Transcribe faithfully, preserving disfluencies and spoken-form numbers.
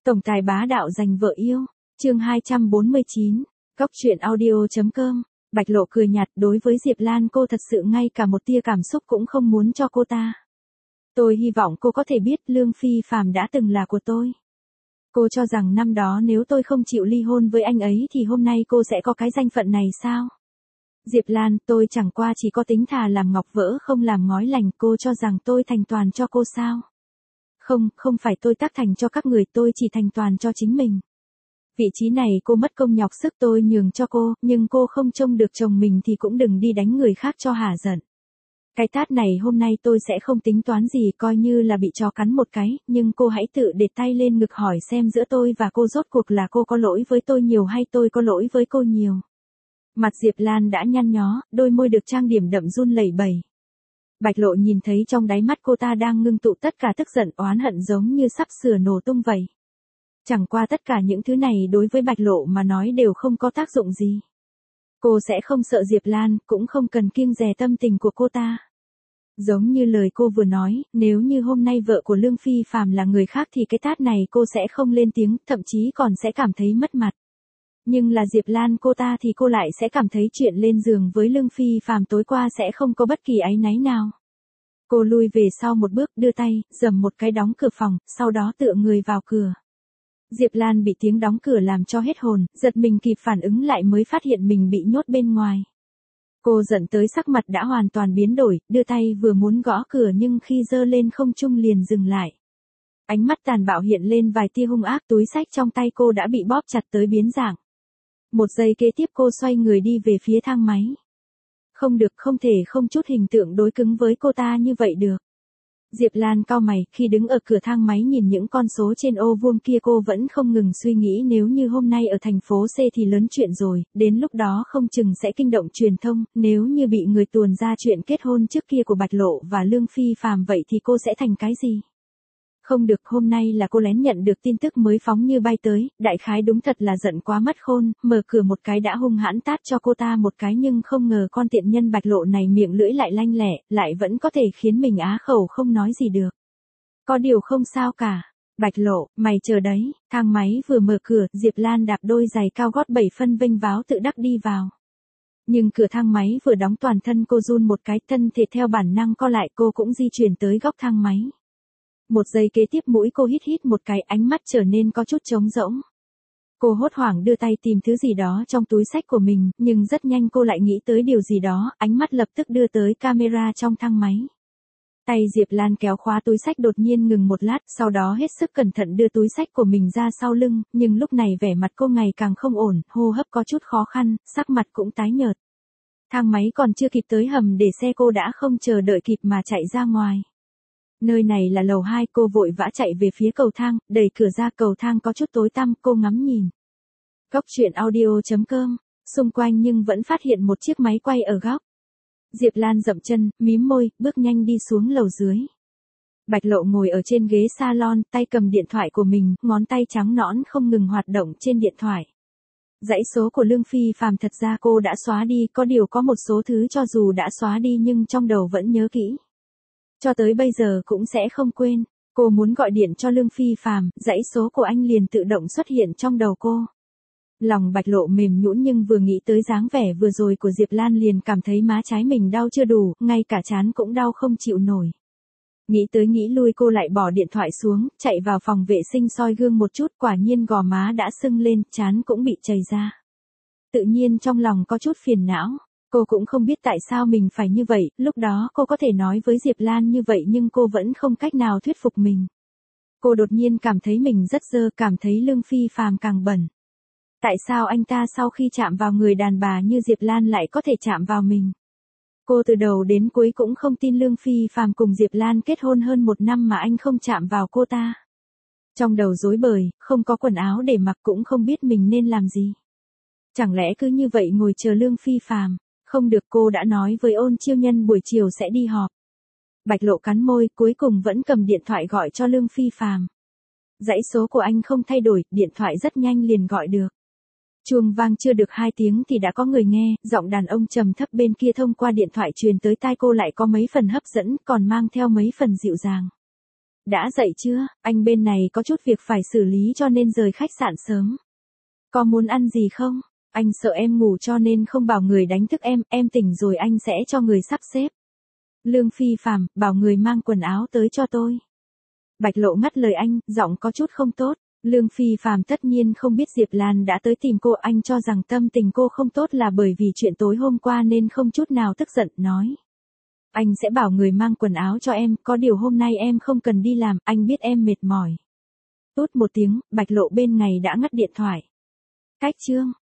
Tổng tài bá đạo giành vợ yêu, chương hai trăm bốn mươi chín, Cóc truyện audio.com, Bạch Lộ cười nhạt đối với Diệp Lan cô thật sự ngay cả một tia cảm xúc cũng không muốn cho cô ta. Tôi hy vọng cô có thể biết Lương Phi Phàm đã từng là của tôi. Cô cho rằng năm đó nếu tôi không chịu ly hôn với anh ấy thì hôm nay cô sẽ có cái danh phận này sao? Diệp Lan, tôi chẳng qua chỉ có tính thà làm ngọc vỡ không làm ngói lành, cô cho rằng tôi thành toàn cho cô sao? Không, không phải tôi tác thành cho các người, tôi chỉ thành toàn cho chính mình. Vị trí này cô mất công nhọc sức tôi nhường cho cô, nhưng cô không trông được chồng mình thì cũng đừng đi đánh người khác cho hả giận. Cái tát này hôm nay tôi sẽ không tính toán gì, coi như là bị chó cắn một cái, nhưng cô hãy tự để tay lên ngực hỏi xem giữa tôi và cô rốt cuộc là cô có lỗi với tôi nhiều hay tôi có lỗi với cô nhiều. Mặt Diệp Lan đã nhăn nhó, đôi môi được trang điểm đậm run lẩy bẩy. Bạch Lộ nhìn thấy trong đáy mắt cô ta đang ngưng tụ tất cả tức giận oán hận giống như sắp sửa nổ tung vậy. Chẳng qua tất cả những thứ này đối với Bạch Lộ mà nói đều không có tác dụng gì. Cô sẽ không sợ Diệp Lan, cũng không cần kiêng dè tâm tình của cô ta. Giống như lời cô vừa nói, nếu như hôm nay vợ của Lương Phi Phàm là người khác thì cái tát này cô sẽ không lên tiếng, thậm chí còn sẽ cảm thấy mất mặt. Nhưng là Diệp Lan cô ta thì cô lại sẽ cảm thấy chuyện lên giường với Lương Phi Phàm tối qua sẽ không có bất kỳ áy náy nào. Cô lui về sau một bước, đưa tay, giầm một cái đóng cửa phòng, sau đó tựa người vào cửa. Diệp Lan bị tiếng đóng cửa làm cho hết hồn, giật mình kịp phản ứng lại mới phát hiện mình bị nhốt bên ngoài. Cô giận tới sắc mặt đã hoàn toàn biến đổi, đưa tay vừa muốn gõ cửa nhưng khi giơ lên không trung liền dừng lại. Ánh mắt tàn bạo hiện lên vài tia hung ác, túi xách trong tay cô đã bị bóp chặt tới biến dạng. Một giây kế tiếp cô xoay người đi về phía thang máy. Không được, không thể không chút hình tượng đối cứng với cô ta như vậy được. Diệp Lan cau mày, khi đứng ở cửa thang máy nhìn những con số trên ô vuông kia cô vẫn không ngừng suy nghĩ nếu như hôm nay ở thành phố C thì lớn chuyện rồi, đến lúc đó không chừng sẽ kinh động truyền thông, nếu như bị người tuồn ra chuyện kết hôn trước kia của Bạch Lộ và Lương Phi Phàm vậy thì cô sẽ thành cái gì? Không được, hôm nay là cô lén nhận được tin tức mới phóng như bay tới, đại khái đúng thật là giận quá mất khôn, mở cửa một cái đã hung hãn tát cho cô ta một cái nhưng không ngờ con tiện nhân Bạch Lộ này miệng lưỡi lại lanh lẹ, lại vẫn có thể khiến mình á khẩu không nói gì được. Có điều không sao cả. Bạch Lộ, mày chờ đấy, thang máy vừa mở cửa, Diệp Lan đạp đôi giày cao gót bảy phân vênh váo tự đắc đi vào. Nhưng cửa thang máy vừa đóng toàn thân cô run một cái, thân thể theo bản năng co lại, cô cũng di chuyển tới góc thang máy. Một giây kế tiếp mũi cô hít hít một cái, ánh mắt trở nên có chút trống rỗng. Cô hốt hoảng đưa tay tìm thứ gì đó trong túi xách của mình, nhưng rất nhanh cô lại nghĩ tới điều gì đó, ánh mắt lập tức đưa tới camera trong thang máy. Tay Diệp Lan kéo khóa túi xách đột nhiên ngừng một lát, sau đó hết sức cẩn thận đưa túi xách của mình ra sau lưng, nhưng lúc này vẻ mặt cô ngày càng không ổn, hô hấp có chút khó khăn, sắc mặt cũng tái nhợt. Thang máy còn chưa kịp tới hầm để xe cô đã không chờ đợi kịp mà chạy ra ngoài. Nơi này là lầu hai, cô vội vã chạy về phía cầu thang, đẩy cửa ra, cầu thang có chút tối tăm, cô ngắm nhìn. Cóc truyện audio.com, xung quanh nhưng vẫn phát hiện một chiếc máy quay ở góc. Diệp Lan dậm chân, mím môi, bước nhanh đi xuống lầu dưới. Bạch Lộ ngồi ở trên ghế salon, tay cầm điện thoại của mình, ngón tay trắng nõn không ngừng hoạt động trên điện thoại. Dãy số của Lương Phi Phàm thật ra cô đã xóa đi, có điều có một số thứ cho dù đã xóa đi nhưng trong đầu vẫn nhớ kỹ. Cho tới bây giờ cũng sẽ không quên, cô muốn gọi điện cho Lương Phi Phàm, dãy số của anh liền tự động xuất hiện trong đầu cô. Lòng Bạch Lộ mềm nhũn nhưng vừa nghĩ tới dáng vẻ vừa rồi của Diệp Lan liền cảm thấy má trái mình đau chưa đủ, ngay cả trán cũng đau không chịu nổi. Nghĩ tới nghĩ lui cô lại bỏ điện thoại xuống, chạy vào phòng vệ sinh soi gương một chút, quả nhiên gò má đã sưng lên, trán cũng bị chảy ra. Tự nhiên trong lòng có chút phiền não. Cô cũng không biết tại sao mình phải như vậy, lúc đó cô có thể nói với Diệp Lan như vậy nhưng cô vẫn không cách nào thuyết phục mình. Cô đột nhiên cảm thấy mình rất dơ, cảm thấy Lương Phi Phàm càng bẩn. Tại sao anh ta sau khi chạm vào người đàn bà như Diệp Lan lại có thể chạm vào mình? Cô từ đầu đến cuối cũng không tin Lương Phi Phàm cùng Diệp Lan kết hôn hơn một năm mà anh không chạm vào cô ta. Trong đầu rối bời, không có quần áo để mặc cũng không biết mình nên làm gì. Chẳng lẽ cứ như vậy ngồi chờ Lương Phi Phàm? Không được, cô đã nói với Ôn Chiêu Nhân buổi chiều sẽ đi họp. Bạch Lộ cắn môi, cuối cùng vẫn cầm điện thoại gọi cho Lương Phi Phàm. Dãy số của anh không thay đổi, điện thoại rất nhanh liền gọi được. Chuông vang chưa được hai tiếng thì đã có người nghe, giọng đàn ông trầm thấp bên kia thông qua điện thoại truyền tới tai cô lại có mấy phần hấp dẫn, còn mang theo mấy phần dịu dàng. Đã dậy chưa, anh bên này có chút việc phải xử lý cho nên rời khách sạn sớm. Có muốn ăn gì không? Anh sợ em ngủ cho nên không bảo người đánh thức em, em tỉnh rồi anh sẽ cho người sắp xếp. Lương Phi Phạm, bảo người mang quần áo tới cho tôi. Bạch Lộ ngắt lời anh, giọng có chút không tốt. Lương Phi Phạm tất nhiên không biết Diệp Lan đã tới tìm cô, anh cho rằng tâm tình cô không tốt là bởi vì chuyện tối hôm qua nên không chút nào tức giận, nói. Anh sẽ bảo người mang quần áo cho em, có điều hôm nay em không cần đi làm, anh biết em mệt mỏi. Tút một tiếng, Bạch Lộ bên này đã ngắt điện thoại. Cách chương